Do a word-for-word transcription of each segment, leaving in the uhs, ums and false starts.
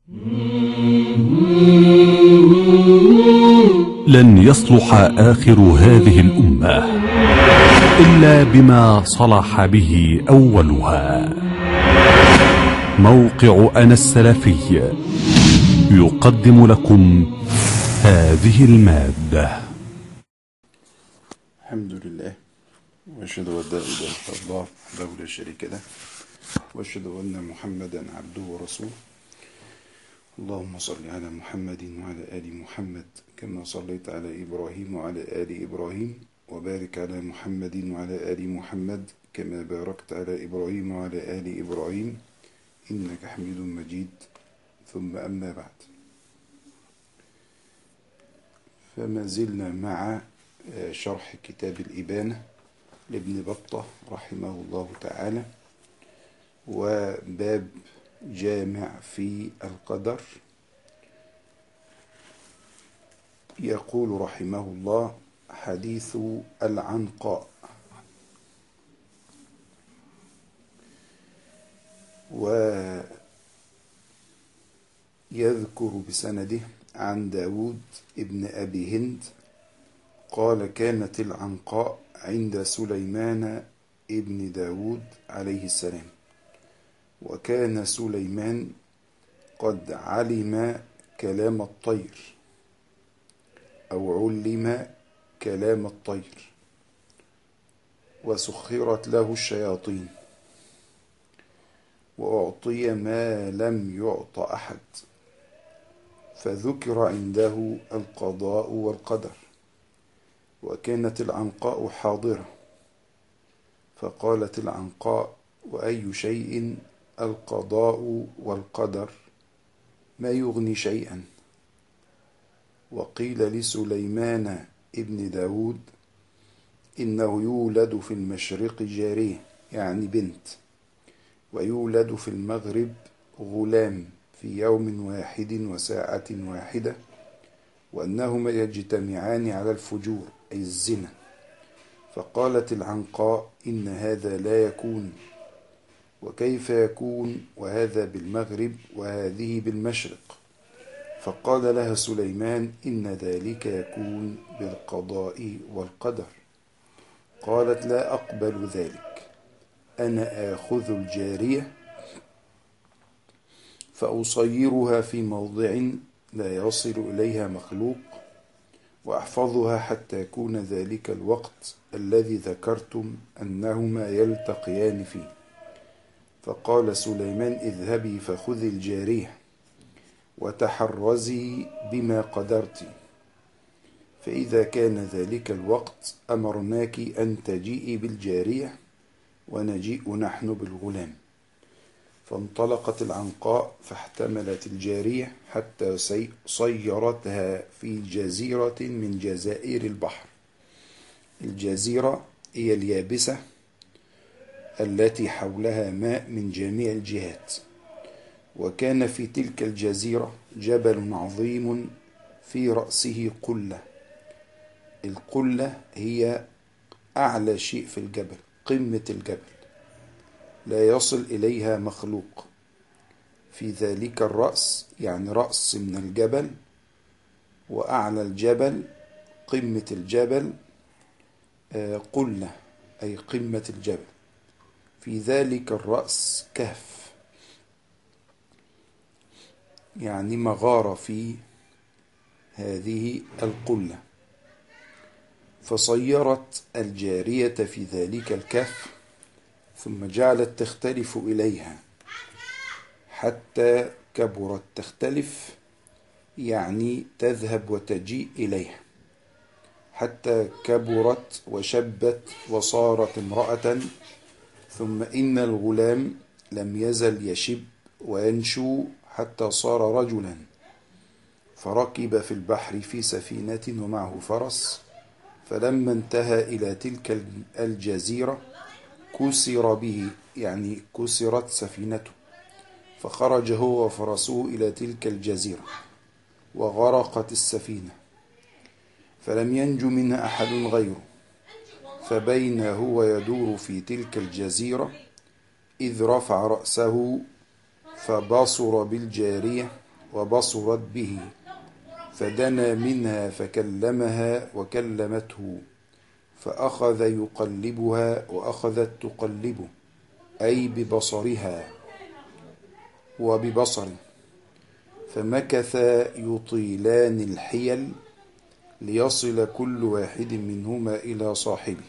لن يصلح آخر هذه الأمة إلا بما صلح به أولها. موقع أنا السلفي يقدم لكم هذه المادة. الحمد لله، وأشهد أن لا إله إلا الله وحده لا شريك له، وأشهد أن محمدا عبده ورسوله. اللهم صل على محمد وعلى آل محمد كما صليت على إبراهيم وعلى آل إبراهيم، وبارك على محمد وعلى آل محمد كما باركت على إبراهيم وعلى آل إبراهيم إنك حميد مجيد. ثم أما بعد، فما زلنا مع شرح كتاب الإبانة لابن بطة رحمه الله تعالى، وباب جامع في القدر. يقول رحمه الله: حديث العنقاء. ويذكر بسنده عن داود ابن أبي هند قال: كانت العنقاء عند سليمان ابن داود عليه السلام، وكان سليمان قد علم كلام الطير أو علم كلام الطير، وسخرت له الشياطين، وأعطي ما لم يعط أحد، فذكر عنده القضاء والقدر. وكانت العنقاء حاضرة، فقالت العنقاء: وأي شيء القضاء والقدر؟ ما يغني شيئا. وقيل لسليمان ابن داود: إنه يولد في المشرق جارية، يعني بنت، ويولد في المغرب غلام في يوم واحد وساعة واحدة، وأنهما يجتمعان على الفجور أي الزنا. فقالت العنقاء: إن هذا لا يكون، وكيف يكون وهذا بالمغرب وهذه بالمشرق؟ فقال لها سليمان: إن ذلك يكون بالقضاء والقدر. قالت: لا أقبل ذلك، أنا آخذ الجارية فأصيرها في موضع لا يصل إليها مخلوق، وأحفظها حتى يكون ذلك الوقت الذي ذكرتم أنهما يلتقيان فيه. فقال سليمان: اذهبي فخذي الجارية وتحرزي بما قدرت، فإذا كان ذلك الوقت أمرناك أن تجيئي بالجارية ونجيء نحن بالغلام. فانطلقت العنقاء فاحتملت الجارية حتى صيرتها في جزيرة من جزائر البحر. الجزيرة هي اليابسة التي حولها ماء من جميع الجهات. وكان في تلك الجزيرة جبل عظيم في رأسه قلة. القلة هي أعلى شيء في الجبل، قمة الجبل لا يصل إليها مخلوق. في ذلك الرأس، يعني رأس من الجبل، وأعلى الجبل قمة الجبل قلة أي قمة الجبل. في ذلك الرأس كهف، يعني مغارة في هذه القلة. فصيرت الجارية في ذلك الكهف، ثم جعلت تختلف إليها حتى كبرت. تختلف يعني تذهب وتجيء إليها، حتى كبرت وشبت وصارت امرأة. ثم إن الغلام لم يزل يشب وينشو حتى صار رجلا، فركب في البحر في سفينة ومعه فرس. فلما انتهى إلى تلك الجزيرة كسر به، يعني كسرت سفينته، فخرج هو وفرسه إلى تلك الجزيرة وغرقت السفينة، فلم ينج منها أحد غيره. فبين هو يدور في تلك الجزيرة إذ رفع رأسه فبصر بالجارية وبصرت به، فدنا منها فكلمها وكلمته، فأخذ يقلبها وأخذت تقلبه، أي ببصرها وببصره، فمكث يطيلان الحيل ليصل كل واحد منهما إلى صاحبه.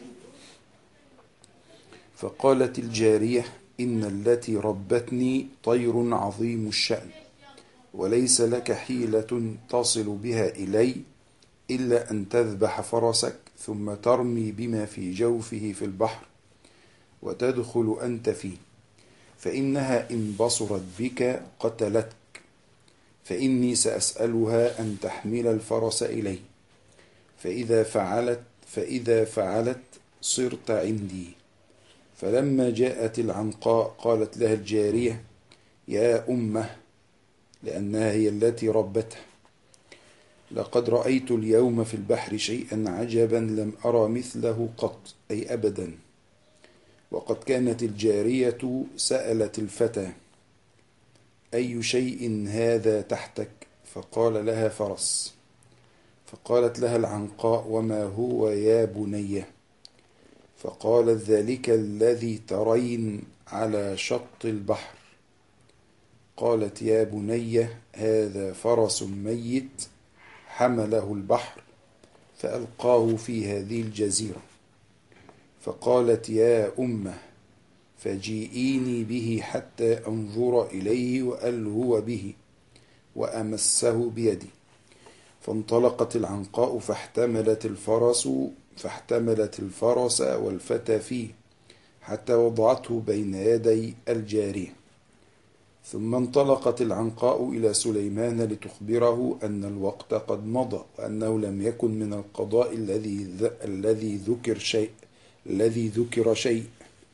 فقالت الجارية: إن التي ربتني طير عظيم الشأن، وليس لك حيلة تصل بها إلي إلا أن تذبح فرسك ثم ترمي بما في جوفه في البحر وتدخل أنت فيه، فإنها إن بصرت بك قتلتك، فإني سأسألها أن تحمل الفرس إلي، فإذا فعلت فإذا فعلت صرت عندي. فلما جاءت العنقاء قالت لها الجارية: يا أمه، لأنها هي التي ربته: لقد رأيت اليوم في البحر شيئا عجبا لم أرى مثله قط، أي أبدا. وقد كانت الجارية سألت الفتى: أي شيء هذا تحتك؟ فقال لها: فرس. فقالت لها العنقاء: وما هو يا بنيه؟ فقالت: ذلك الذي ترين على شط البحر. قالت: يا بني، هذا فرس ميت حمله البحر فألقاه في هذه الجزيرة. فقالت: يا أمه، فجيئيني به حتى أنظر إليه وألهو به وأمسه بيدي. فانطلقت العنقاء فاحتملت الفرس فاحتملت الفرس والفتى فيه حتى وضعته بين يدي الجارية. ثم انطلقت العنقاء إلى سليمان لتخبره أن الوقت قد مضى، وأنه لم يكن من القضاء الذي الذي ذكر شيء الذي ذكر شيء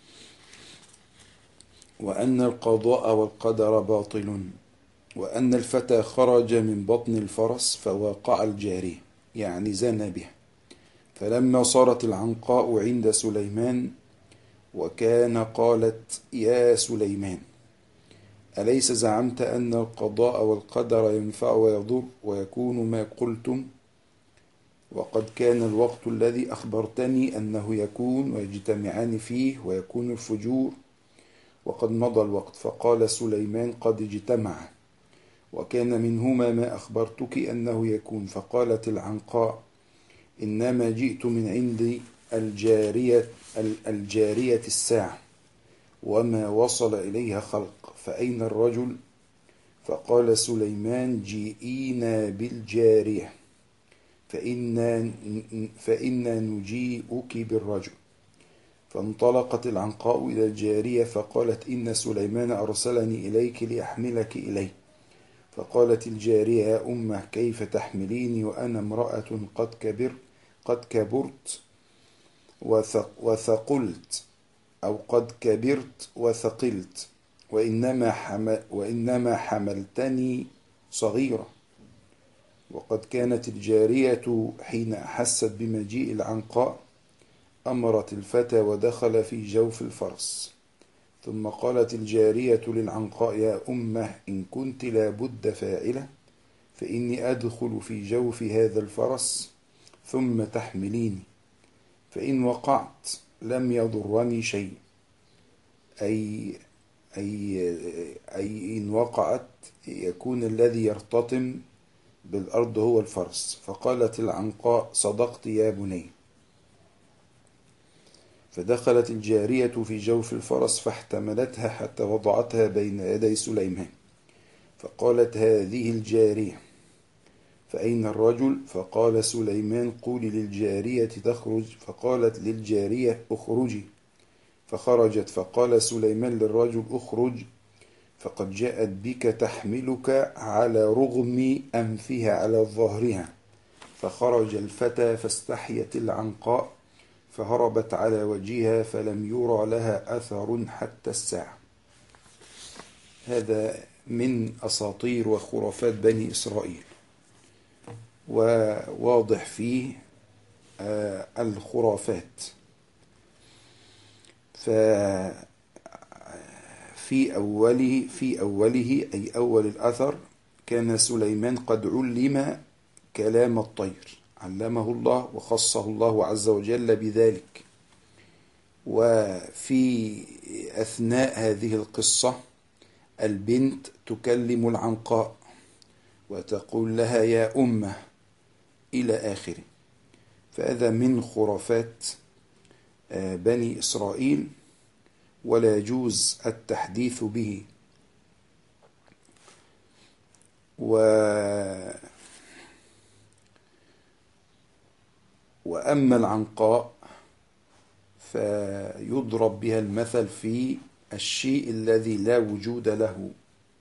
وأن القضاء والقدر باطل، وأن الفتى خرج من بطن الفرس فواقع الجارية، يعني زنى بها. فلما صارت العنقاء عند سليمان وكان قالت: يا سليمان، أليس زعمت أن القضاء والقدر ينفع ويضر ويكون ما قلتم؟ وقد كان الوقت الذي أخبرتني أنه يكون ويجتمعان فيه ويكون الفجور، وقد مضى الوقت. فقال سليمان: قد اجتمع، وكان منهما ما أخبرتك أنه يكون. فقالت العنقاء: إنما جئت من عند الجارية, الجارية الساعة، وما وصل إليها خلق، فأين الرجل؟ فقال سليمان: جئينا بالجارية فإنا, فإنا نجيئك بالرجل. فانطلقت العنقاء إلى الجارية فقالت: إن سليمان أرسلني إليك لأحملك إليه. فقالت الجارية: يا أمه، كيف تحمليني وأنا امرأة قد كبر قد كبرت وثقلت، أو قد كبرت وثقلت، وإنما, حمل وإنما حملتني صغيرة. وقد كانت الجارية حين أحست بمجيء العنقاء أمرت الفتى ودخل في جوف الفرس. ثم قالت الجارية للعنقاء: يا أمه، إن كنت لابد فاعلة فإني أدخل في جوف هذا الفرس ثم تحمليني، فإن وقعت لم يضرني شيء، أي, أي, أي إن وقعت يكون الذي يرتطم بالأرض هو الفرس. فقالت العنقاء: صدقت يا بني. فدخلت الجارية في جوف الفرس فاحتملتها حتى وضعتها بين يدي سليمان. فقالت: هذه الجارية، فأين الرجل؟ فقال سليمان: قولي للجارية تخرج. فقالت للجارية: اخرجي. فخرجت. فقال سليمان للرجل: اخرج، فقد جاءت بك تحملك على رغم أنفها على ظهرها. فخرج الفتى فاستحيت العنقاء فهربت على وجهها فلم يرى لها أثر حتى الساعة. هذا من أساطير وخرافات بني إسرائيل، وواضح فيه الخرافات. ففي أوله في أوله أي أول الأثر كان سليمان قد علم كلام الطير، علمه الله وخصه الله عز وجل بذلك. وفي أثناء هذه القصة البنت تكلم العنقاء وتقول لها يا أمه إلى آخره. فهذا من خرافات بني إسرائيل ولا يجوز التحديث به. و وأما العنقاء فيضرب بها المثل في الشيء الذي لا وجود له.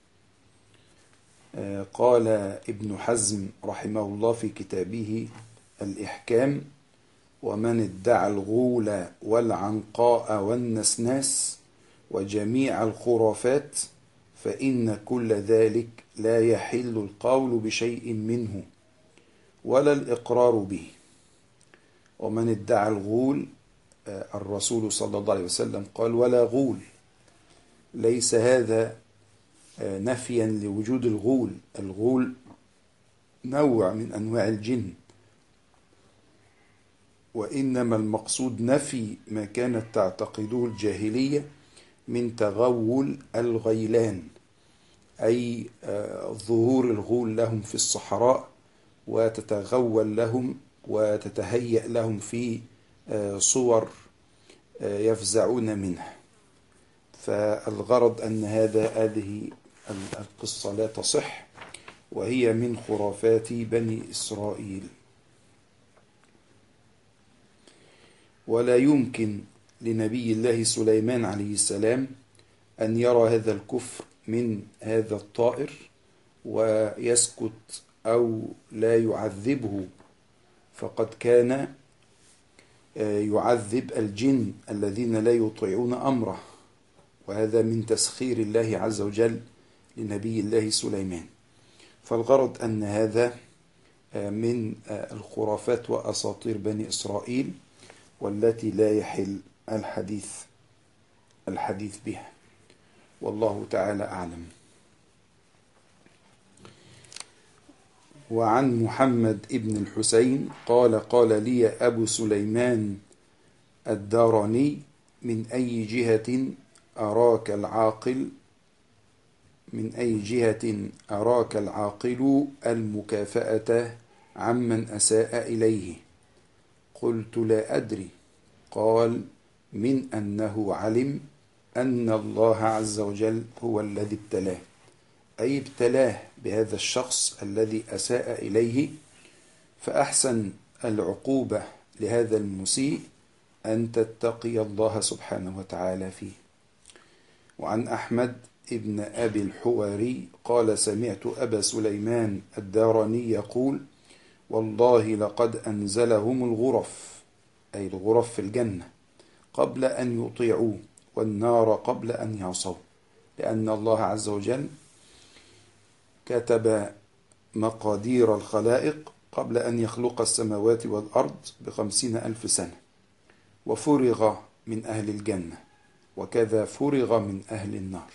قال ابن حزم رحمه الله في كتابه الإحكام: ومن ادعى الغول والعنقاء والنسناس وجميع الخرافات فإن كل ذلك لا يحل القول بشيء منه ولا الإقرار به. ومن ادعى الغول، الرسول صلى الله عليه وسلم قال ولا غول، ليس هذا نفيا لوجود الغول. الغول نوع من أنواع الجن، وإنما المقصود نفي ما كانت تعتقده الجاهلية من تغول الغيلان، أي ظهور الغول لهم في الصحراء وتتغول لهم وتتهيأ لهم في صور يفزعون منها. فالغرض أن هذا هذه القصة لا تصح، وهي من خرافات بني إسرائيل. ولا يمكن لنبي الله سليمان عليه السلام أن يرى هذا الكفر من هذا الطائر ويسكت أو لا يعذبه، فقد كان يعذب الجن الذين لا يطيعون أمره، وهذا من تسخير الله عز وجل لنبي الله سليمان. فالغرض أن هذا من الخرافات وأساطير بني إسرائيل، والتي لا يحل الحديث الحديث بها، والله تعالى أعلم. وعن محمد ابن الحسين قال قال لي أبو سليمان الداراني: من أي جهة أراك العاقل من أي جهة أراك العاقل المكافأة عمن أساء إليه؟ قلت لا أدري. قال: من أنه علم أن الله عز وجل هو الذي ابتلاه، أي ابتلاه بهذا الشخص الذي أساء إليه، فأحسن العقوبة لهذا المسيء أن تتقي الله سبحانه وتعالى فيه. وعن أحمد ابن أبي الحواري قال: سمعت أبا سليمان الداراني يقول: والله لقد أنزلهم الغرف، أي الغرف في الجنة، قبل أن يطيعوه، والنار قبل أن يعصوه، لأن الله عز وجل كتب مقادير الخلائق قبل أن يخلق السماوات والأرض بخمسين ألف سنة، وفرغ من أهل الجنة، وكذا فرغ من أهل النار.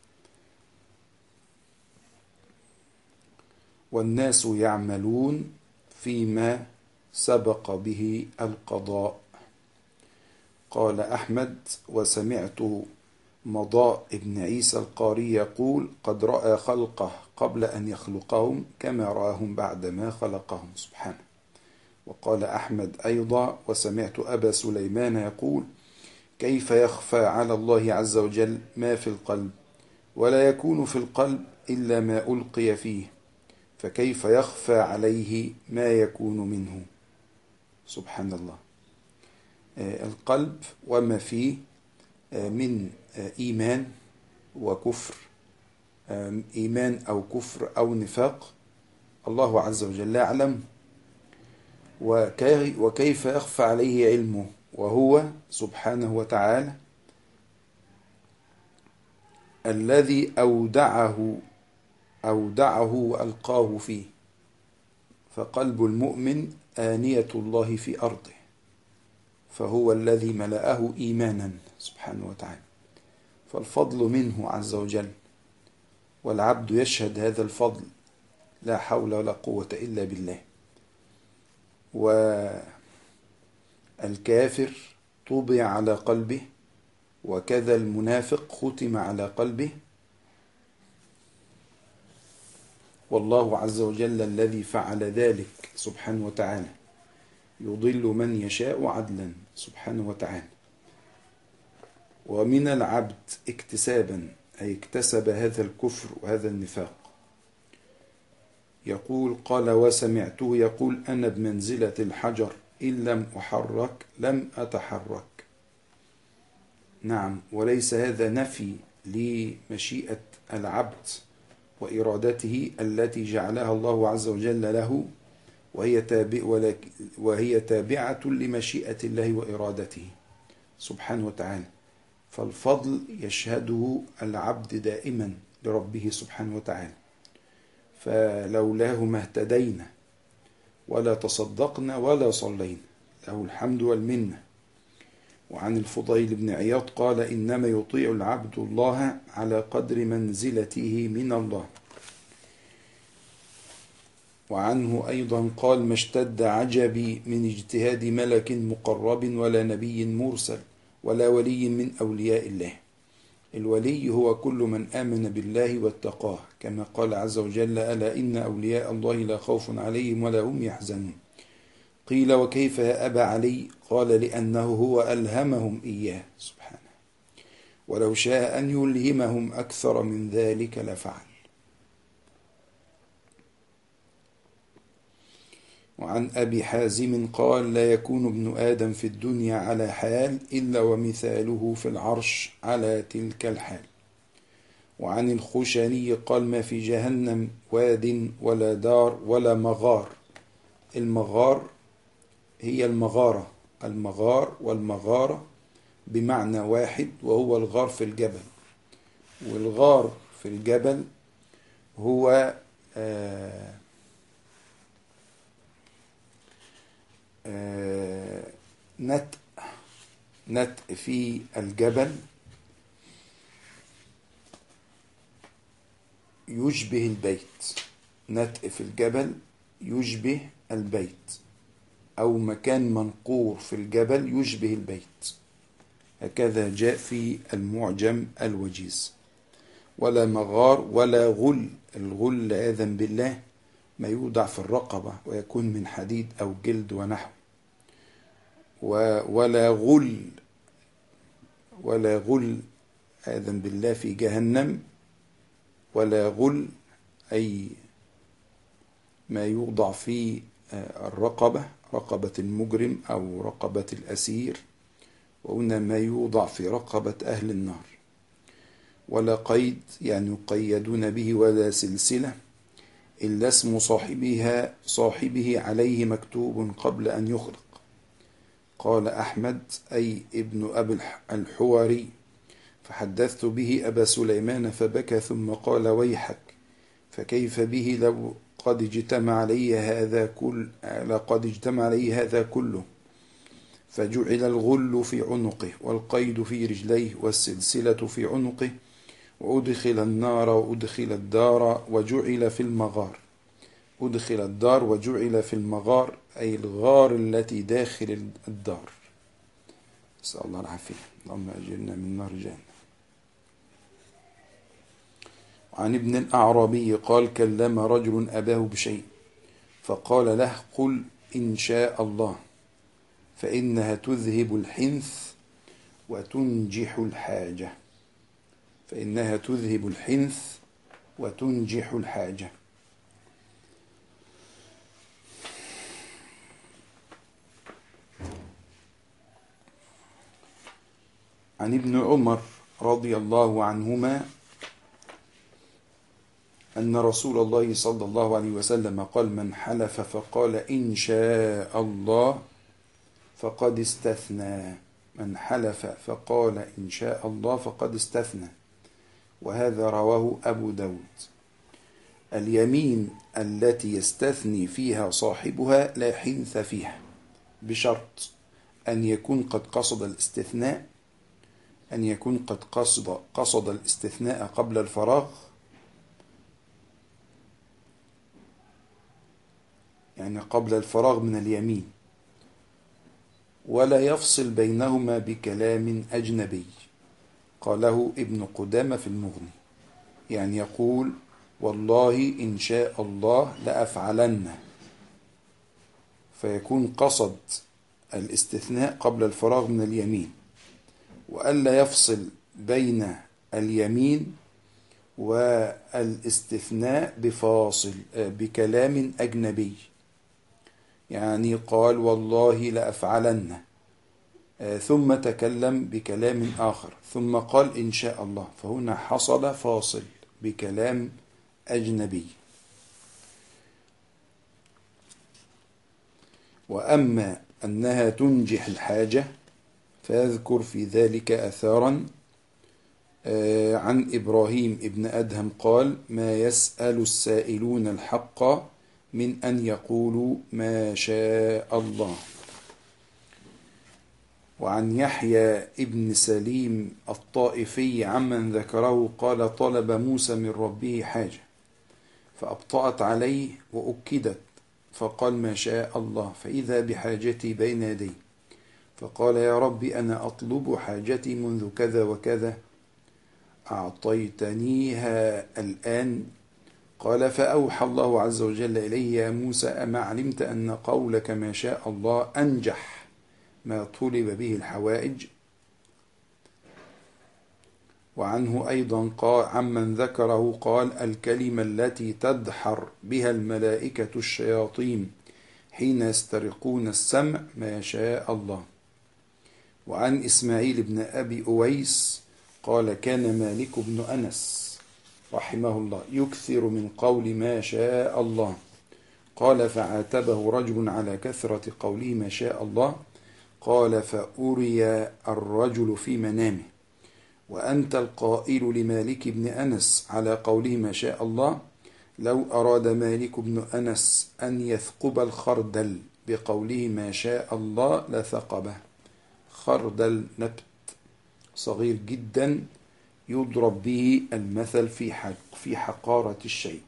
والناس يعملون فيما سبق به القضاء. قال أحمد: وسمعت مضاء ابن عيسى القاري يقول: قد رأى خلقه قبل أن يخلقهم كما رآهم بعدما خلقهم سبحانه. وقال أحمد أيضا: وسمعت أبا سليمان يقول: كيف يخفى على الله عز وجل ما في القلب، ولا يكون في القلب إلا ما ألقي فيه، فكيف يخفى عليه ما يكون منه؟ سبحان الله. القلب وما فيه من إيمان وكفر، إيمان أو كفر أو نفاق، الله عز وجل يعلم، وكيف يخفى عليه علمه، وهو سبحانه وتعالى الذي أودعه أودعه وألقاه فيه. فقلب المؤمن آنية الله في أرضه، فهو الذي ملأه إيمانا سبحانه وتعالى، فالفضل منه عز وجل، والعبد يشهد هذا الفضل لا حول ولا قوة إلا بالله. والكافر طبع على قلبه، وكذا المنافق ختم على قلبه. والله عز وجل الذي فعل ذلك سبحانه وتعالى يضل من يشاء عدلا سبحانه وتعالى. ومن العبد اكتسابا، أي اكتسب هذا الكفر وهذا النفاق. يقول قال وسمعته يقول أنا بمنزلة الحجر إن لم أحرك لم أتحرك. نعم، وليس هذا نفي لمشيئة العبد وإرادته التي جعلها الله عز وجل له، وهي تابع وهي تابعة لمشيئة الله وإرادته سبحانه وتعالى. فالفضل يشهده العبد دائما لربه سبحانه وتعالى، فلولاه ما اهتدينا ولا تصدقنا ولا صلينا، له الحمد والمنة. وعن الفضيل بن عياض قال إنما يطيع العبد الله على قدر منزلته من الله. وعنه أيضا قال ما اشتد عجبي من اجتهاد ملك مقرب ولا نبي مرسل ولا ولي من أولياء الله. الولي هو كل من آمن بالله واتقاه، كما قال عز وجل ألا إن أولياء الله لا خوف عليهم ولا هم يحزنون. قيل وكيف يا أبا علي؟ قال لأنه هو ألهمهم إياه سبحانه، ولو شاء أن يلهمهم أكثر من ذلك لفعل. وعن أبي حازم قال لا يكون ابن آدم في الدنيا على حال إلا ومثاله في العرش على تلك الحال. وعن الخشني قال ما في جهنم واد ولا دار ولا مغار. المغار هي المغارة، المغار والمغارة بمعنى واحد، وهو الغار في الجبل. والغار في الجبل هو آه آه نتء نتء في الجبل يشبه البيت. نتء في الجبل يشبه البيت، أو مكان منقور في الجبل يشبه البيت، هكذا جاء في المعجم الوجيز. ولا مغار ولا غل. الغل عياذا بالله ما يوضع في الرقبة ويكون من حديد أو جلد ونحو. ولا غل ولا غل عياذا بالله في جهنم. ولا غل أي ما يوضع في الرقبة، رقبة المجرم أو رقبة الأسير، وهنا ما يوضع في رقبة أهل النار. ولا قيد يعني يقيدون به، ولا سلسلة إلا اسم صاحبها صاحبه عليه مكتوب قبل أن يخلق. قال أحمد أي ابن أبي الحواري فحدثت به أبا سليمان فبكى ثم قال ويحك، فكيف به لو قد اجتمع علي هذا كل لقد اجتمع علي هذا كله. فجعل الغل في عنقه والقيد في رجليه والسلسلة في عنقه، وأدخل النار وأدخل الدار وجعل في المغار. أدخل الدار وجعل في المغار أي الغار التي داخل الدار. نسأل الله العافية، اللهم أجرنا من نار جهنم. عن ابن الأعرابي قال كلم رجل أباه بشيء فقال له قل إن شاء الله فإنها تذهب الحنث وتنجح الحاجة. فإنها تذهب الحنث وتنجح الحاجة. عن ابن عمر رضي الله عنهما أن رسول الله صلى الله عليه وسلم قال من حلف فقال إن شاء الله فقد استثنى. من حلف فقال إن شاء الله فقد استثنى. وهذا رواه أبو داود. اليمين التي يستثني فيها صاحبها لا حنث فيها، بشرط أن يكون قد قصد الاستثناء أن يكون قد قصد قصد الاستثناء قبل الفراغ، يعني قبل الفراغ من اليمين، ولا يفصل بينهما بكلام أجنبي. قاله ابن قدامة في المغني، يعني يقول والله إن شاء الله لأفعلن، فيكون قصد الاستثناء قبل الفراغ من اليمين، وألا يفصل بين اليمين والاستثناء بفاصل بكلام أجنبي، يعني قال والله لأفعلن ثم تكلم بكلام آخر ثم قال إن شاء الله، فهنا حصل فاصل بكلام أجنبي. وأما أنها تنجح الحاجة فيذكر في ذلك أثارا عن إبراهيم ابن أدهم قال ما يسأل السائلون الحق من أن يقولوا ما شاء الله. وعن يحيى ابن سليم الطائفي عمن ذكره قال طلب موسى من ربه حاجة فأبطأت عليه وأكدت، فقال ما شاء الله، فإذا بحاجتي بين يدي، فقال يا رب أنا أطلب حاجتي منذ كذا وكذا، أعطيتنيها الآن؟ قال فأوحى الله عز وجل إليه يا موسى أما علمت أن قولك ما شاء الله أنجح ما طلب به الحوائج؟ وعنه أيضا قال عمن ذكره قال الكلمة التي تدحر بها الملائكة الشياطين حين يسترقون السمع ما شاء الله. وعن إسماعيل بن أبي أويس قال كان مالك بن أنس رحمه الله يكثر من قول ما شاء الله، قال فعاتبه رجل على كثرة قوله ما شاء الله، قال فأري الرجل في منامه وأنت القائل لمالك بن أنس على قوله ما شاء الله، لو أراد مالك بن أنس أن يثقب الخردل بقوله ما شاء الله لثقبه. خردل نبت صغير جدا يضرب به المثل في حق في حقارة الشيء.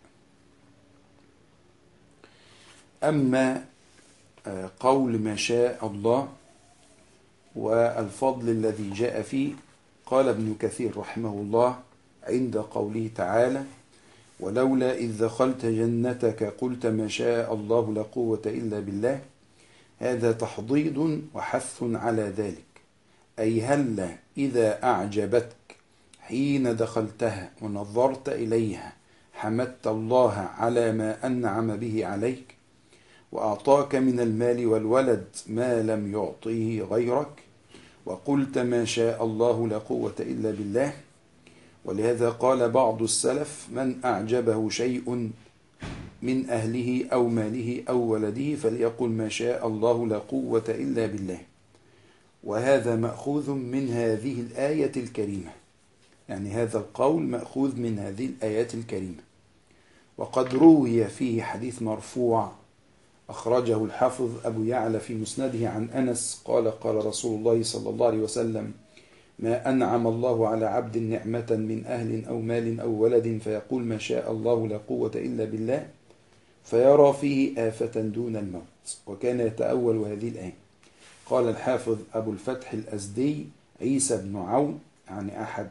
أما قول ما شاء الله والفضل الذي جاء فيه، قال ابن كثير رحمه الله عند قوله تعالى ولولا إذ دخلت جنتك قلت ما شاء الله لا قوة إلا بالله، هذا تحضيض وحث على ذلك، أي هل إذا أعجبتك حين دخلتها ونظرت إليها حمدت الله على ما أنعم به عليك وأعطاك من المال والولد ما لم يعطيه غيرك، وقلت ما شاء الله لا قوة إلا بالله. ولهذا قال بعض السلف من أعجبه شيء من أهله أو ماله أو ولده فليقل ما شاء الله لا قوة إلا بالله. وهذا مأخوذ من هذه الآية الكريمة، يعني هذا القول مأخوذ من هذه الآيات الكريمة. وقد روي فيه حديث مرفوع أخرجه الحافظ أبو يعلى في مسنده عن أنس قال قال رسول الله صلى الله عليه وسلم ما أنعم الله على عبد نعمة من أهل أو مال أو ولد فيقول ما شاء الله لا قوة إلا بالله فيرى فيه آفة دون الموت، وكان يتأول هذه الآية. قال الحافظ أبو الفتح الأزدي عيسى بن عون، يعني أحد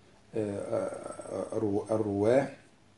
الرواه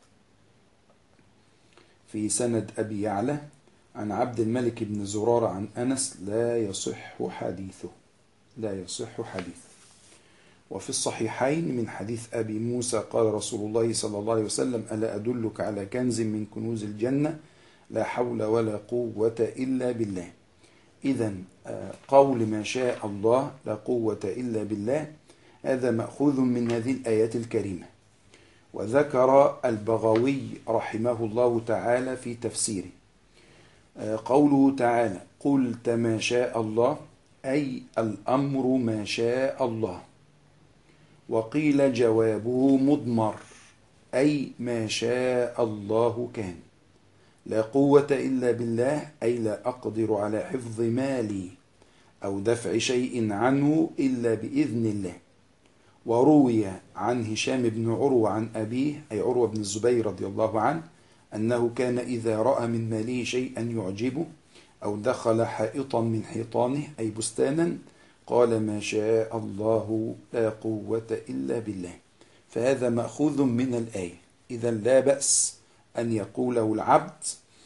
في سند أبي يعلى عن عبد الملك بن زرارة عن أنس لا يصح حديثه لا يصح حديثه. وفي الصحيحين من حديث أبي موسى قال رسول الله صلى الله عليه وسلم ألا أدلك على كنز من كنوز الجنة لا حول ولا قوة إلا بالله. إذن قول ما شاء الله لا قوة إلا بالله هذا مأخوذ من هذه الآيات الكريمة. وذكر البغوي رحمه الله تعالى في تفسيره قوله تعالى قلت ما شاء الله أي الأمر ما شاء الله، وقيل جوابه مضمر أي ما شاء الله كان، لا قوة إلا بالله أي لا أقدر على حفظ مالي أو دفع شيء عنه إلا بإذن الله. وروي عن هشام بن عروة عن أبيه أي عروة بن الزبير رضي الله عنه أنه كان إذا رأى من ماله شيئا يعجبه أو دخل حائطا من حيطانه أي بستانا قال ما شاء الله لا قوة إلا بالله. فهذا مأخوذ من الآية، إذا لا بأس أن يقوله العبد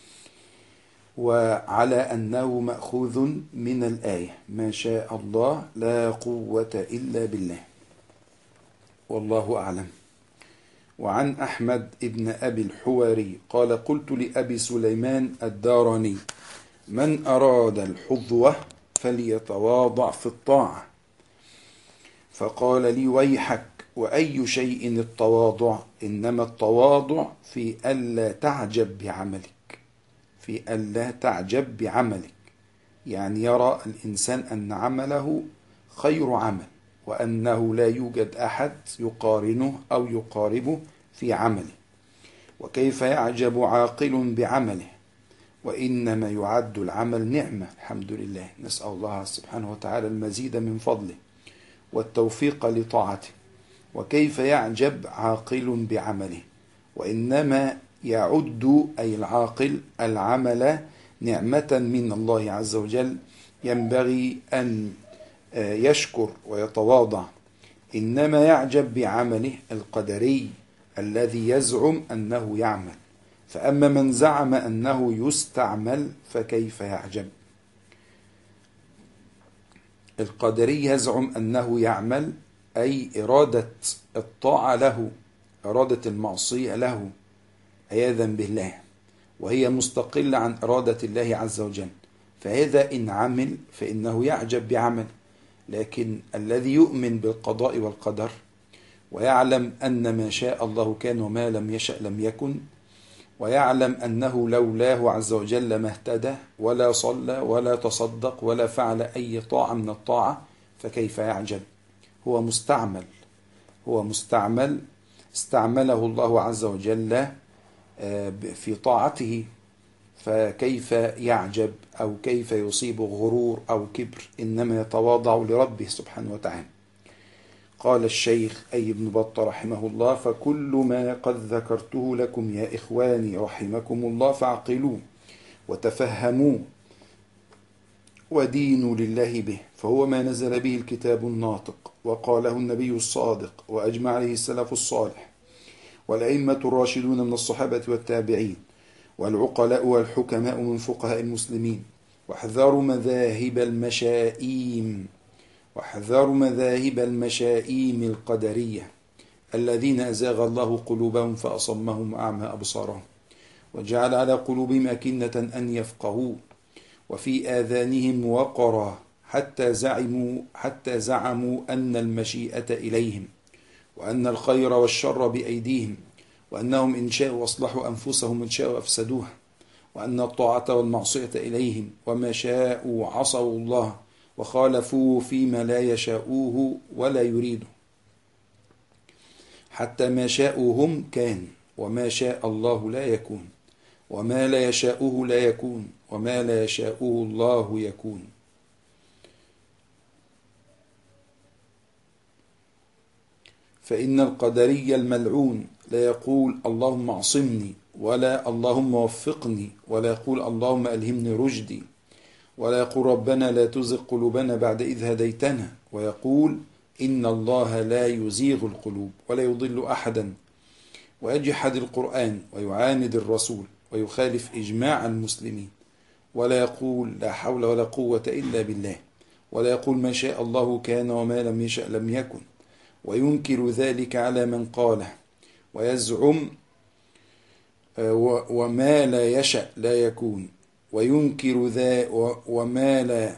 وعلى أنه مأخوذ من الآية ما شاء الله لا قوة إلا بالله، والله أعلم. وعن أحمد ابن أبي الحواري قال قلت لأبي سليمان الداراني من أراد الحظوة فليتواضع في الطاعة، فقال لي ويحك وأي شيء التواضع؟ إنما التواضع في ألا تعجب بعملك، في ألا تعجب بعملك، يعني يرى الإنسان أن عمله خير عمل وأنه لا يوجد أحد يقارنه أو يقاربه في عمله. وكيف يعجب عاقل بعمله وإنما يعد العمل نعمة، الحمد لله، نسأل الله سبحانه وتعالى المزيد من فضله والتوفيق لطاعته. وكيف يعجب عاقل بعمله وإنما يعد أي العاقل العمل نعمة من الله عز وجل، ينبغي أن يشكر ويتواضع. إنما يعجب بعمله القدري الذي يزعم أنه يعمل، فأما من زعم أنه يستعمل فكيف يعجب؟ القدري يزعم أنه يعمل، أي إرادة الطاعة له، إرادة المعصية له عياذا بالله، وهي مستقلة عن إرادة الله عز وجل، فهذا إن عمل فإنه يعجب بعمل. لكن الذي يؤمن بالقضاء والقدر ويعلم أن ما شاء الله كان وما لم يشأ لم يكن، ويعلم أنه لولاه عز وجل ما اهتدى ولا صلى ولا تصدق ولا فعل أي طاعة من الطاعة، فكيف يعجب؟ هو مستعمل، هو مستعمل استعمله الله عز وجل في طاعته، فكيف يعجب أو كيف يصيب غرور أو كبر؟ إنما يتواضع لربه سبحانه وتعالى. قال الشيخ أي ابن بطة رحمه الله فكل ما قد ذكرته لكم يا إخواني رحمكم الله فاعقلوه وتفهموه ودينوا لله به، فهو ما نزل به الكتاب الناطق وقاله النبي الصادق وأجمع عليه السلف الصالح والأئمة الراشدون من الصحابة والتابعين والعقلاء والحكماء من فقهاء المسلمين. واحذروا مذاهب المشائيم واحذروا مذاهب المشائيم القدرية الذين أزاغ الله قلوبهم فأصمهم وأعمى أبصارهم وجعل على قلوبهم أكنة أن يفقهوا وفي آذانهم وقرا حتى زعموا حتى زعموا أن المشيئة إليهم وأن الخير والشر بأيديهم وأنهم إن شاءوا أصلحوا أنفسهم إن شاءوا أفسدوها وأن الطاعة والمعصية إليهم وما شاءوا عصوا الله وخالفوا فيما لا يشاءوه ولا يريده، حتى ما شاءوا هم كان وما شاء الله لا يكون وما لا يشاءوه لا يكون وما لا يشاءوه الله يكون. فإن القدري الملعون لا يقول اللهم اعصمني ولا اللهم وفقني ولا يقول اللهم ألهمني رشدي ولا يقول ربنا لا تزغ قلوبنا بعد إذ هديتنا، ويقول إن الله لا يزيغ القلوب ولا يضل أحدا، ويجحد القرآن ويعاند الرسول ويخالف إجماع المسلمين، ولا يقول لا حول ولا قوة إلا بالله، ولا يقول ما شاء الله كان وما لم يشأ لم يكن، وينكر ذلك على من قاله ويزعم وما لا يشأ لا يكون، وينكر ذا وما لا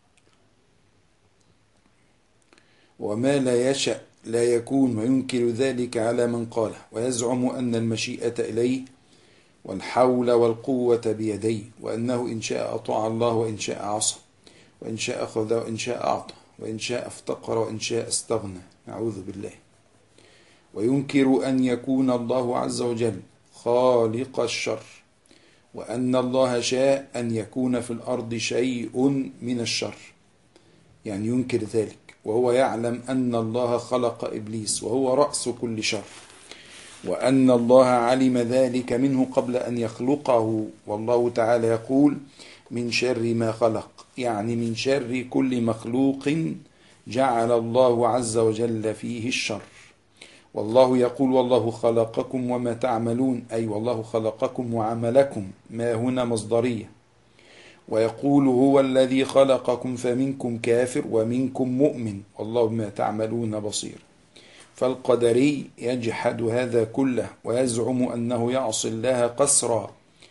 وما لا يشأ لا يكون، وينكر ذلك على من قاله، ويزعم أن المشيئة إليه والحول والقوة بيديه، وأنه إن شاء أطاع الله وإن شاء عصى، وإن شاء أخذ وإن شاء أعطى، وإن شاء افتقر وإن شاء استغنى، نعوذ بالله. وينكر أن يكون الله عز وجل خالق الشر، وأن الله شاء أن يكون في الأرض شيء من الشر، يعني ينكر ذلك وهو يعلم أن الله خلق إبليس وهو رأس كل شر. وأن الله علم ذلك منه قبل أن يخلقه. والله تعالى يقول من شر ما خلق، يعني من شر كل مخلوق جعل الله عز وجل فيه الشر. والله يقول والله خلقكم وما تعملون، أي والله خلقكم وعملكم، ما هنا مصدرية. ويقول هو الذي خلقكم فمنكم كافر ومنكم مؤمن والله بما تعملون بصير. فالقدري يجحد هذا كله ويزعم أنه يعصي الله قسرا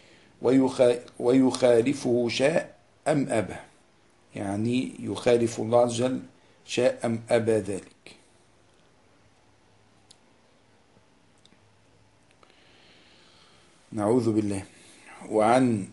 ويخالفه شاء أم أبى، يعني يخالف الله عز وجل شاء أم أبى ذلك. نعوذ بالله. وعن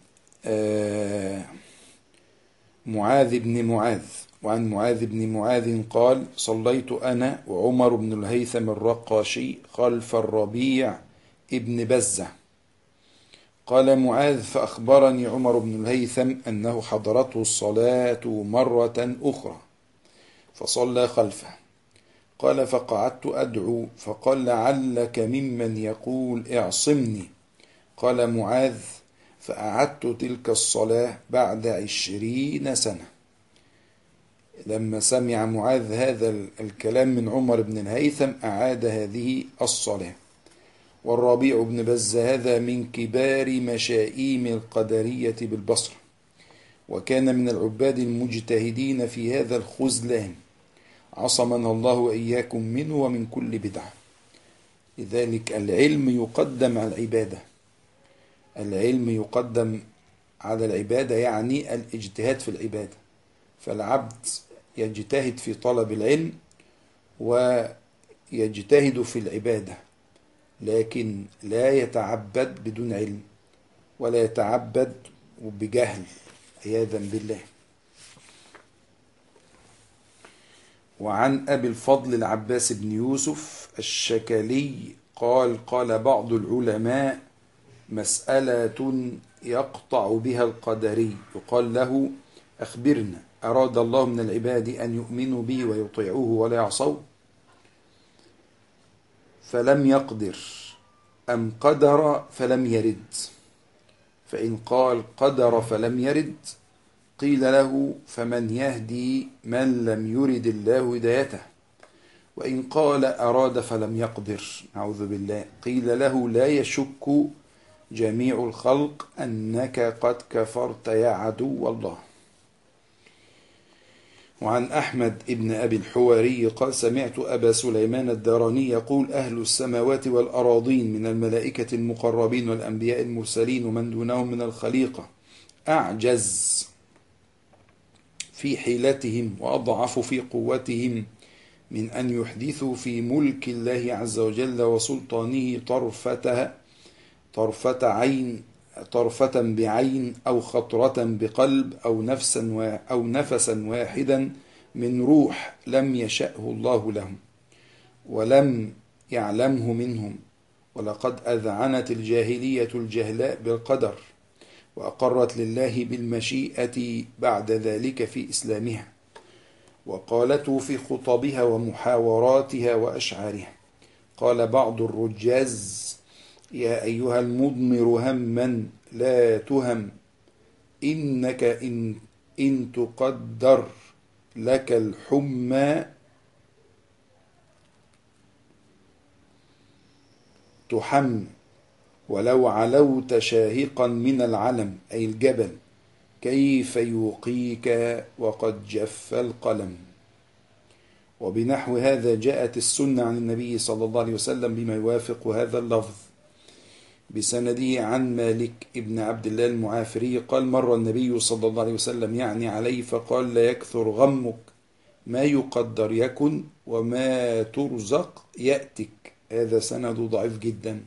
معاذ بن معاذ وعن معاذ بن معاذ قال صليت أنا وعمر بن الهيثم الرقاشي خلف الربيع ابن بزة. قال معاذ فأخبرني عمر بن الهيثم أنه حضرته الصلاة مرة أخرى فصلى خلفه. قال فقعدت أدعو فقال لعلك ممن يقول اعصمني. قال معاذ فأعدت تلك الصلاة بعد عشرين سنة. لما سمع معاذ هذا الكلام من عمر بن الهيثم أعاد هذه الصلاة. والربيع بن بزة هذا من كبار مشائيم القدرية بالبصرة، وكان من العباد المجتهدين في هذا الخذلان، عصمنا الله وإياكم منه ومن كل بدعة. لذلك العلم يقدم على العبادة، العلم يقدم على العبادة، يعني الاجتهاد في العبادة. فالعبد يجتهد في طلب العلم ويجتهد في العبادة، لكن لا يتعبد بدون علم ولا يتعبد بجهل عياذا بالله. وعن أبي الفضل العباس بن يوسف الشكلي قال قال بعض العلماء مسألة يقطع بها القدري يقال له أخبرنا، أراد الله من العباد أن يؤمنوا به ويطيعوه ولا يعصوه فلم يقدر أم قدر فلم يرد؟ فإن قال قدر فلم يرد قيل له فمن يهدي من لم يرد الله هدايته؟ وإن قال أراد فلم يقدر نعوذ بالله قيل له لا يشك جميع الخلق أنك قد كفرت يا عدو الله. وعن أحمد ابن أبي الحواري قال سمعت أبا سليمان الداراني يقول أهل السماوات والأراضين من الملائكة المقربين والأنبياء المرسلين ومن دونهم من الخليقة أعجز في حيلتهم وأضعف في قوتهم من أن يحدثوا في ملك الله عز وجل وسلطانه طرفة طرفة عين طرفة بعين أو خطرة بقلب أو نفسا أو نفسا واحدا من روح لم يشأه الله لهم ولم يعلمه منهم. ولقد أذعنت الجاهلية الجهلاء بالقدر وأقرت لله بالمشيئة بعد ذلك في إسلامها، وقالته في خطبها ومحاوراتها وأشعارها. قال بعض الرجاز يا أيها المضمر هما لا تهم إنك إن, إن تقدر لك الحمى تحم ولو علوت شاهقا من العلم أي الجبل كيف يوقيك وقد جف القلم. وبنحو هذا جاءت السنة عن النبي صلى الله عليه وسلم بما يوافق هذا اللفظ بسنده عن مالك ابن عبد الله المعافري قال مر النبي صلى الله عليه وسلم يعني عليه فقال لا يكثر غمك ما يقدر يكن وما ترزق يأتك. هذا سند ضعيف جدا.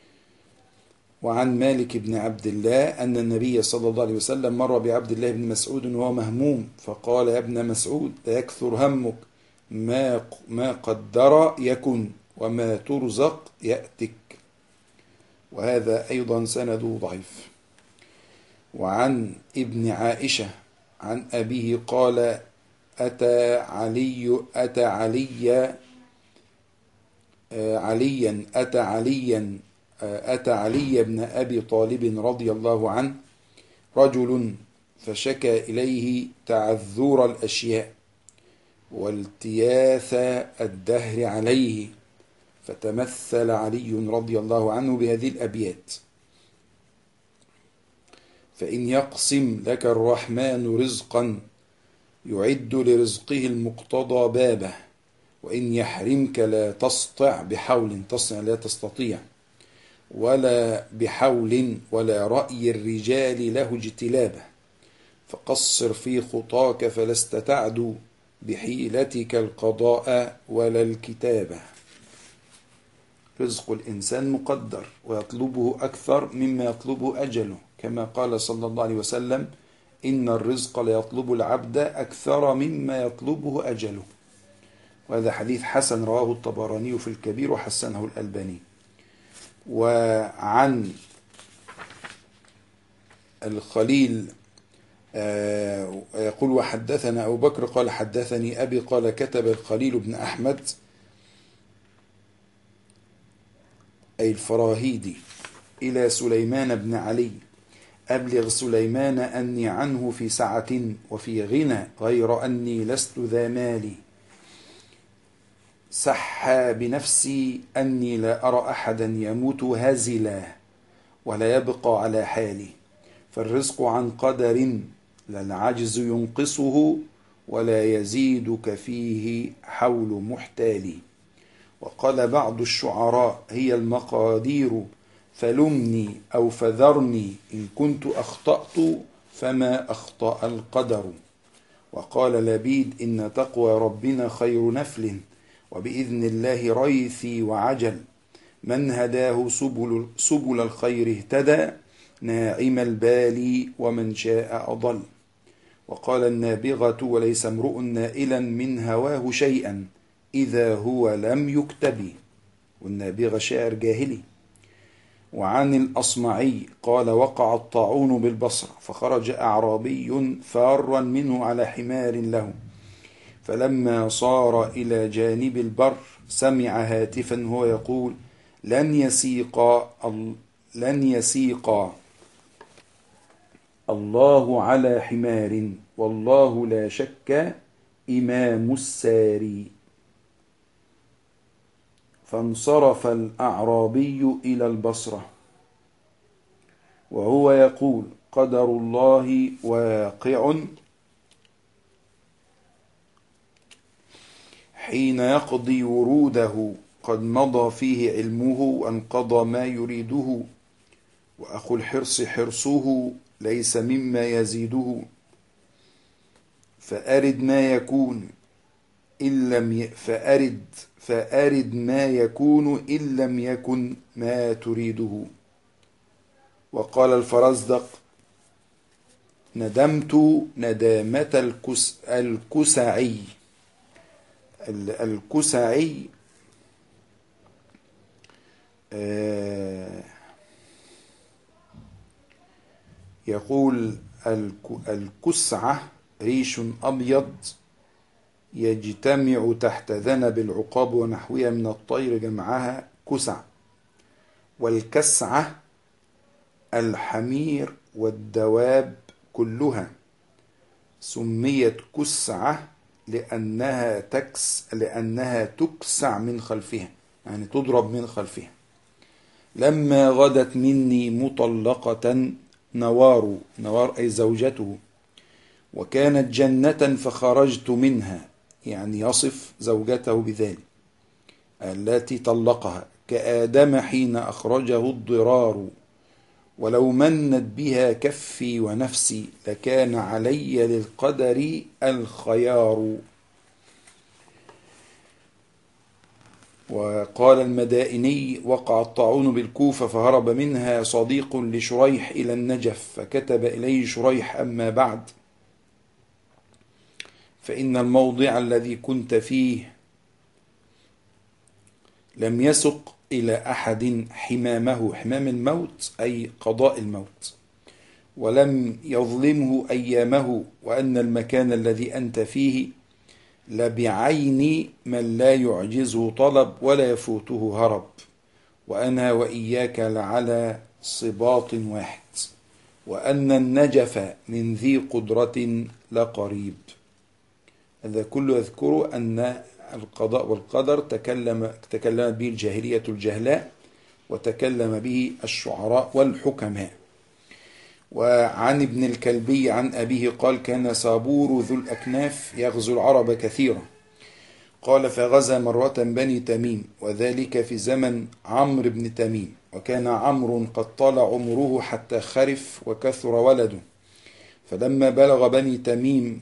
وعن مالك بن عبد الله أن النبي صلى الله عليه وسلم مر بعبد الله بن مسعود وهو مهموم فقال يا ابن مسعود لا يكثر همك ما ما قدر يكن وما ترزق يأتك. وهذا أيضا سند ضعيف. وعن ابن عائشة عن أبيه قال أتى علي أتى علي عليا أتى عليا أتى علي بن أبي طالب رضي الله عنه رجل فشكى إليه تعذر الأشياء والتياث الدهر عليه، فتمثل علي رضي الله عنه بهذه الأبيات: فإن يقسم لك الرحمن رزقا يعد لرزقه المقتضى بابه، وإن يحرمك لا تسطع بحول، تصنع لا تستطيع، ولا بحول ولا رأي الرجال له اجتلابه، فقصر في خطاك فلست تعدو بحيلتك القضاء ولا الكتابة. رزق الإنسان مقدر ويطلبه أكثر مما يطلبه أجله، كما قال صلى الله عليه وسلم: إن الرزق ليطلب العبد أكثر مما يطلبه أجله. وهذا حديث حسن رواه الطبراني في الكبير وحسنه الألباني. وعن الخليل يقول: وحدثنا أبو بكر قال حدثني أبي قال كتب الخليل بن أحمد أي الفراهيدي إلى سليمان بن علي: أبلغ سليمان أني عنه في سعة وفي غنى، غير أني لست ذا مالي. سحى بنفسي أني لا أرى أحدا يموت هزلا ولا يبقى على حالي، فالرزق عن قدر لا العجز ينقصه ولا يزيدك فيه حول محتالي. وقال بعض الشعراء: هي المقادير فلمني أو فذرني، إن كنت أخطأت فما أخطأ القدر. وقال لبيد: إن تقوى ربنا خير نفل، وبإذن الله ريثي وعجل، من هداه سبل, سبل الخير اهتدى، ناعم البال ومن شاء أضل. وقال النابغة: وليس امرؤ نائلا من هواه شيئا إذا هو لم يكتب. والنابغة شاعر جاهلي. وعن الأصمعي قال: وقع الطاعون بالبصرة، فخرج أعرابي فارا منه على حمار له، فلما صار إلى جانب البر سمع هاتفا هو يقول: لن يسيق لن يسيق الله على حمار، والله لا شك إمام الساري. فانصرف الأعرابي إلى البصرة وهو يقول: قدر الله واقع، حين يقضي وروده قد مضى فيه علمه وانقضى ما يريده، وأخو الحرص حرصه ليس مما يزيده، فأرد ما يكون إن لم ي... فأرد فأرد ما يكون إن لم يكن ما تريده. وقال الفرزدق: ندمت ندامة الكس... الكسعي. الكسعي آه يقول: الكسعة ريش أبيض يجتمع تحت ذنب العقاب ونحوها من الطير، جمعها كسع. والكسعة الحمير والدواب كلها، سميت كسعة لأنها تكس لأنها تكسع من خلفها، يعني تضرب من خلفها. لما غدت مني مطلقة نوار، نوار أي زوجته، وكانت جنة فخرجت منها، يعني يصف زوجته بذلك التي طلقها، كآدم حين أخرجه الضرار، ولو منت بها كفي ونفسي لكان علي للقدر الخيار. وقال المدائني: وقع الطاعون بالكوفة فهرب منها صديق لشريح إلى النجف، فكتب إليه شريح: أما بعد، فإن الموضع الذي كنت فيه لم يسق إلى أحد حمامه، حمام الموت أي قضاء الموت، ولم يظلمه أيامه، وأن المكان الذي أنت فيه لبعين من لا يعجزه طلب ولا يفوته هرب، وأنا وإياك لعلى صباط واحد، وأن النجف من ذي قدرة لقريب. هذا كله يذكر أن القضاء والقدر تكلم تكلم به الجاهلية الجهلاء، وتكلم به الشعراء والحكماء. وعن ابن الكلبي عن أبيه قال: كان صابور ذو الأكناف يغزو العرب كثيرا. قال: فغزا مرة بني تميم، وذلك في زمن عمرو بن تميم، وكان عمرو قد طال عمره حتى خرف وكثر ولده. فلما بلغ بني تميم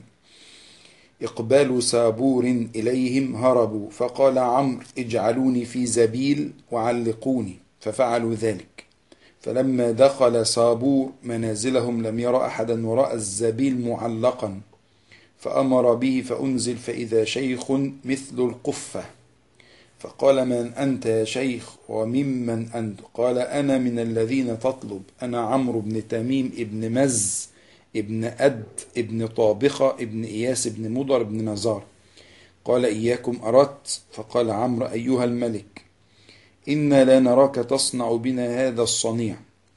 إقبال صابور إليهم هربوا، فقال عمرو: اجعلوني في زبيل وعلقوني، ففعلوا ذلك. فلما دخل صابور منازلهم لم يرى أحدا وراء الزبيل معلقا، فأمر به فأنزل، فإذا شيخ مثل القفة. فقال: من أنت يا شيخ؟ وممن أنت؟ قال: أنا من الذين تطلب، أنا عمرو بن تميم ابن مز ابن أد ابن طابخة ابن إياس ابن مضر ابن نزار. قال: إياكم أردت؟ فقال عمرو: أيها الملك، إنا لا نراك تصنع بنا هذا الصنيع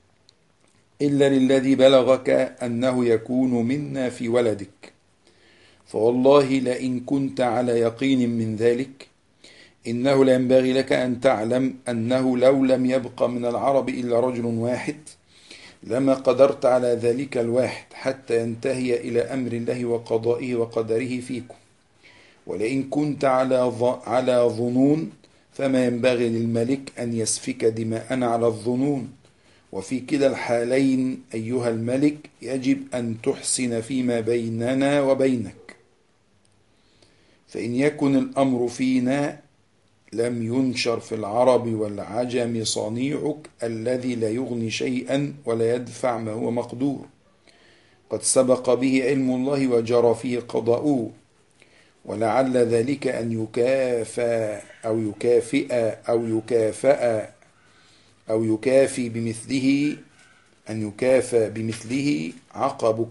إلا للذي بلغك أنه يكون منا في ولدك، فوالله لئن كنت على يقين من ذلك إنه لا ينبغي لك أن تعلم أنه لو لم يبق من العرب إلا رجل واحد لما قدرت على ذلك الواحد حتى ينتهي إلى أمر الله وقضائه وقدره فيكم. ولئن كنت على على ظنون فما ينبغي للملك أن يسفك دماءنا على الظنون، وفي كلا الحالين أيها الملك يجب أن تحسن فيما بيننا وبينك، فإن يكن الأمر فينا لم ينشر في العرب والعجم صنيعك الذي لا يغني شيئا ولا يدفع ما هو مقدور، قد سبق به علم الله وجرى فيه قضاؤه، ولعل ذلك أن يكافى أو يكافئ أو يكافأ أو يكافي بمثله أن يكافى بمثله عقبك.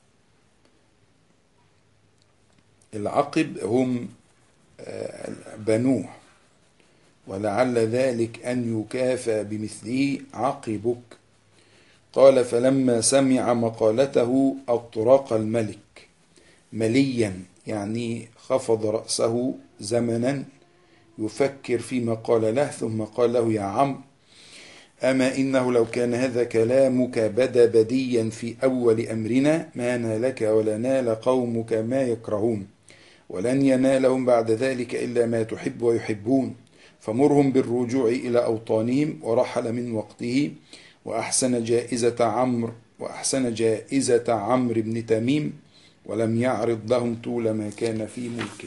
العقب هم بنوه، ولعل ذلك أن يكافى بمثله عقبك. قال: فلما سمع مقالته أطرق الملك مليا، يعني خفض رأسه زمنا يفكر فيما قال له، ثم قال له: يا عمرو، أما إنه لو كان هذا كلامك بدا بديا في أول أمرنا ما نالك ولا نال قومك ما يكرهون، ولن ينالهم بعد ذلك إلا ما تحب ويحبون، فمرهم بالرجوع إلى أوطانهم. ورحل من وقته وأحسن جائزة عمرو وأحسن جائزة عمرو بن تميم، ولم يعرض لهم طول ما كان في ملكه.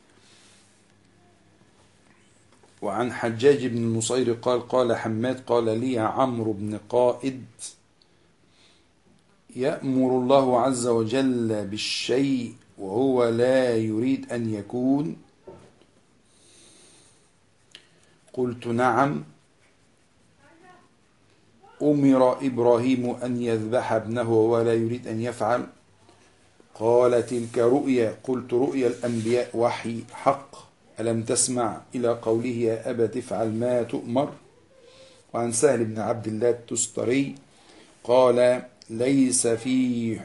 وعن حجاج بن النصير قال: قال حماد: قال لي عمرو بن قائد: يأمر الله عز وجل بالشيء وهو لا يريد أن يكون؟ قلت: نعم. أمر إبراهيم أن يذبح ابنه وهو لا يريد أن يفعل؟ قال: تلك رؤيا. قلت: رؤيا الأنبياء وحي حق، ألم تسمع إلى قوله: يا أبت افعل ما تؤمر؟ وعن سهل بن عبد الله التستري قال: ليس في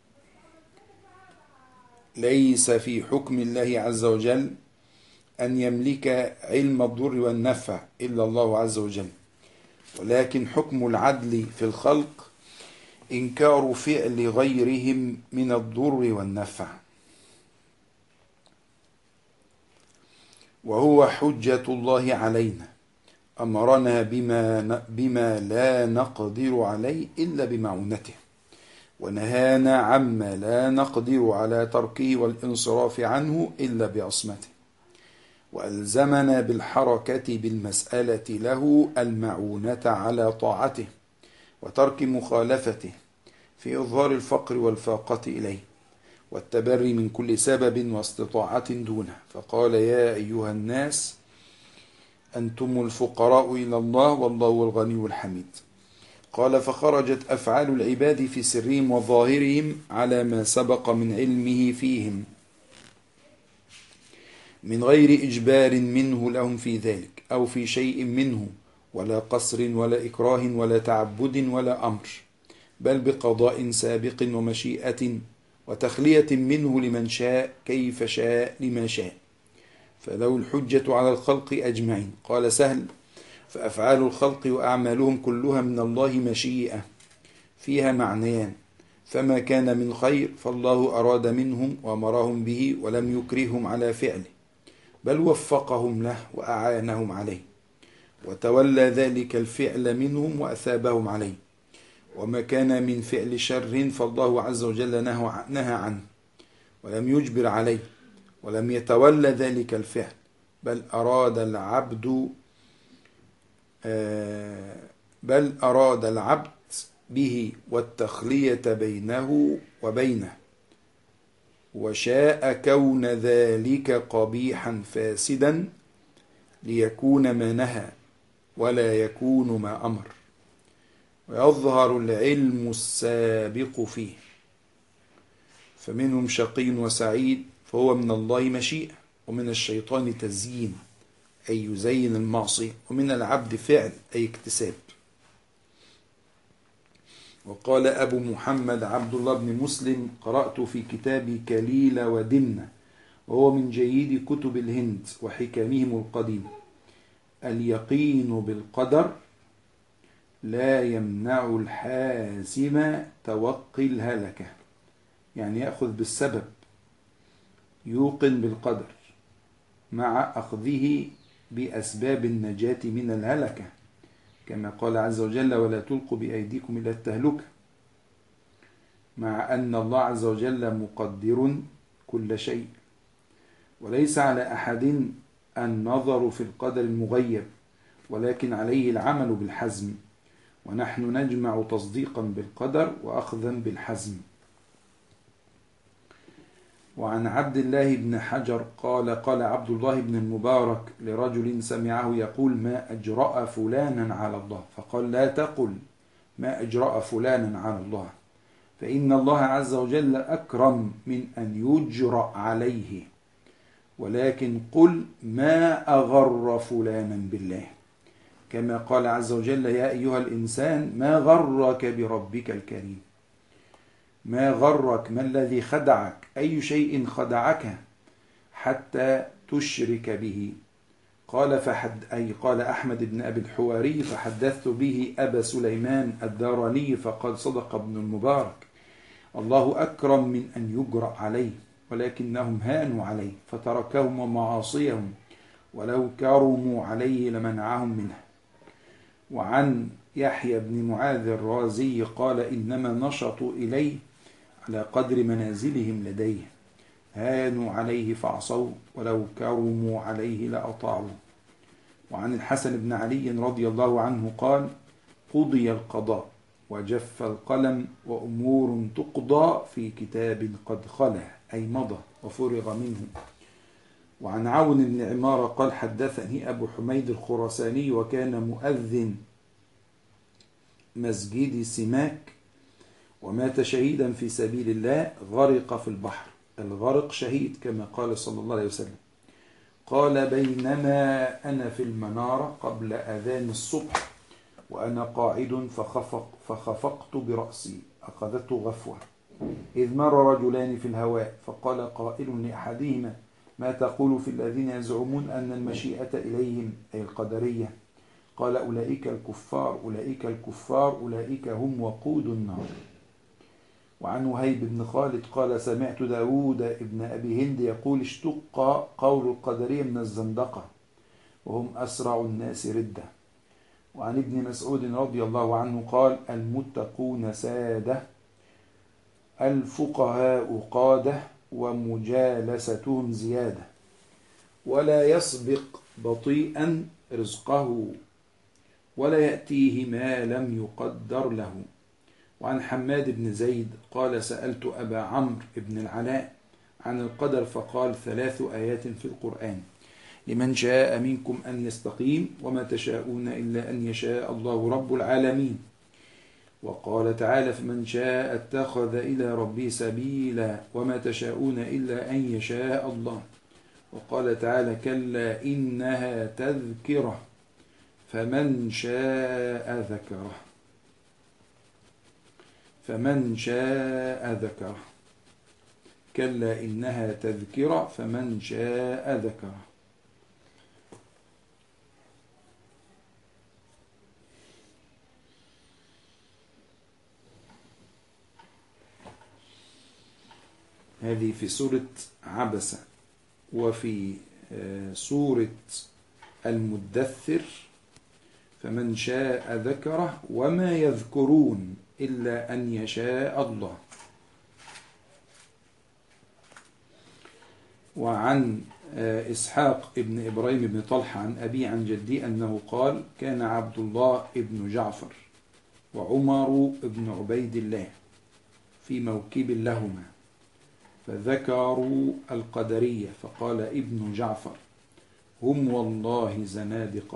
ليس في حكم الله عز وجل أن يملك علم الضر والنفع إلا الله عز وجل، ولكن حكم العدل في الخلق إنكار فعل غيرهم من الضر والنفع، وهو حجة الله علينا، أمرنا بما, بما لا نقدر عليه إلا بمعونته، ونهانا عما لا نقدر على تركه والانصراف عنه إلا بعصمته، وألزمنا بالحركة بالمسألة له المعونة على طاعته وترك مخالفته في إظهار الفقر والفاقة إليه والتبري من كل سبب واستطاعة دونه. فقال: يا أيها الناس أنتم الفقراء إلى الله والله الغني الحميد. قال: فخرجت أفعال العباد في سرهم وظاهرهم على ما سبق من علمه فيهم، من غير إجبار منه لهم في ذلك أو في شيء منه، ولا قصر ولا إكراه ولا تعبد ولا أمر، بل بقضاء سابق ومشيئة وتخلية منه لمن شاء كيف شاء لما شاء، فلو الحجة على الخلق أجمعين. قال سهل: فأفعال الخلق وأعمالهم كلها من الله مشيئة فيها معنيان، فما كان من خير فالله أراد منهم وأمرهم به ولم يكرههم على فعله، بل وفقهم له وأعانهم عليه، وتولى ذلك الفعل منهم وأثابهم عليه. وما كان من فعل شر فالله عز وجل نهى عنه ولم يجبر عليه، ولم يتولى ذلك الفعل، بل أراد العبد بل أراد العبد به والتخلية بينه وبينه، وشاء كون ذلك قبيحا فاسدا ليكون ما نهى ولا يكون ما أمر، ويظهر العلم السابق فيه. فمنهم شقي وسعيد فهو من الله مشيئة، ومن الشيطان تزيين أي يزين المعصية، ومن العبد فعل أي اكتساب. وقال أبو محمد عبد الله بن مسلم: قرأت في كتاب كليل ودمنة، وهو من جيد كتب الهند وحكمهم القديم: اليقين بالقدر لا يمنع الحاسم توقي الهلكة. يعني يأخذ بالسبب، يوقن بالقدر مع أخذه بأسباب النجاة من الهلكة، كما قال عز وجل: ولا تلقوا بأيديكم إلى التهلكة، مع أن الله عز وجل مقدر كل شيء، وليس على أحد النظر في القدر المغيب، ولكن عليه العمل بالحزم، ونحن نجمع تصديقا بالقدر وأخذا بالحزم. وعن عبد الله بن حجر قال: قال عبد الله بن المبارك لرجل سمعه يقول: ما أجرأ فلانا على الله، فقال: لا تقل ما أجرأ فلانا على الله، فإن الله عز وجل أكرم من أن يجرأ عليه، ولكن قل ما أغر فلانا بالله، كما قال عز وجل: يا أيها الإنسان ما غرك بربك الكريم. ما غرك، ما الذي خدعك، أي شيء خدعك حتى تشرك به. قال فحد أي قال أحمد بن أبي الحواري: فحدثت به أبا سليمان الداراني فقال: صدق ابن المبارك، الله أكرم من أن يجرأ عليه، ولكنهم هانوا عليه فتركهم ومعاصيهم، ولو كرموا عليه لمنعهم منه. وعن يحيى بن معاذ الرازي قال: إنما نشطوا إليه على قدر منازلهم لديه، هانوا عليه فعصوا، ولو كرموا عليه لأطاعوا. وعن الحسن بن علي رضي الله عنه قال: قضي القضاء وجف القلم، وأمور تقضى في كتاب قد خلا، أي مضى وفرغ منه. وعن عون بن عمارة قال: حدثني أبو حميد الخراساني، وكان مؤذن مسجد سماك، ومات شهيدا في سبيل الله، غرق في البحر. الغرق شهيد كما قال صلى الله عليه وسلم. قال: بينما أنا في المنارة قبل أذان الصبح وأنا قاعد فخفق فخفقت برأسي، أخذته غفوة، إذ مر رجلان في الهواء، فقال قائل لأحدهما: ما تقول في الذين يزعمون أن المشيئة إليهم، أي القدرية؟ قال: أولئك الكفار أولئك الكفار أولئك هم وقود النار. وعن وهيب بن خالد قال: سمعت داود ابن أبي هند يقول: اشتق قول القدرية من الزندقة، وهم أسرع الناس ردة. وعن ابن مسعود رضي الله عنه قال: المتقون سادة، الفقهاء قادة، ومجالستهم زيادة، ولا يسبق بطيئا رزقه، ولا يأتيه ما لم يقدر له. وعن حماد بن زيد قال: سألت أبا عمرو بن العلاء عن القدر، فقال: ثلاث آيات في القرآن: لمن شاء منكم أن يستقيم، وما تشاءون إلا أن يشاء الله رب العالمين. وقال تعالى: فمن شاء اتخذ إلى ربه سبيلا، وما تشاءون إلا أن يشاء الله. وقال تعالى كلا إنها تذكرة فمن شاء ذكره فمن شاء ذكره كلا إنها تذكرة فمن شاء ذكره. هذه في سورة عبسة. وفي سورة المدثر فمن شاء ذكره وما يذكرون إلا أن يشاء الله. وعن إسحاق ابن إبراهيم بن طلحة عن أبي عن جدي أنه قال كان عبد الله ابن جعفر وعمر ابن عبيد الله في موكب لهما فذكروا القدرية فقال ابن جعفر هم والله زنادقة.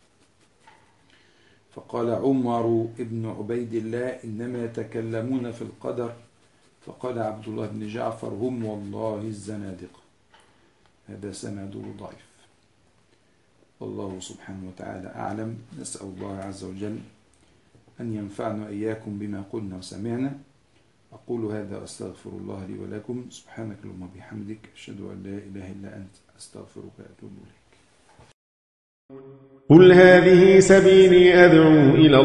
فقال عمر ابن عبيد الله إنما يتكلمون في القدر. فقال عبد الله بن جعفر هم والله الزنادقة. هذا سنده ضعيف. والله سبحانه وتعالى أعلم. نسأل الله عز وجل أن ينفعنا إياكم بما قلنا وسمعنا. أقول هذا وأستغفر الله لي ولكم. سبحانك اللهم وبحمدك أشهد أن لا إله إلا أنت أستغفرك وأتوب إليك. قل هذه سبيلي أدعو إلى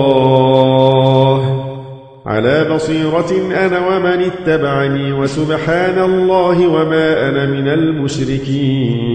الله على بصيرة أنا ومن اتبعني وسبحان الله وما أنا من المشركين.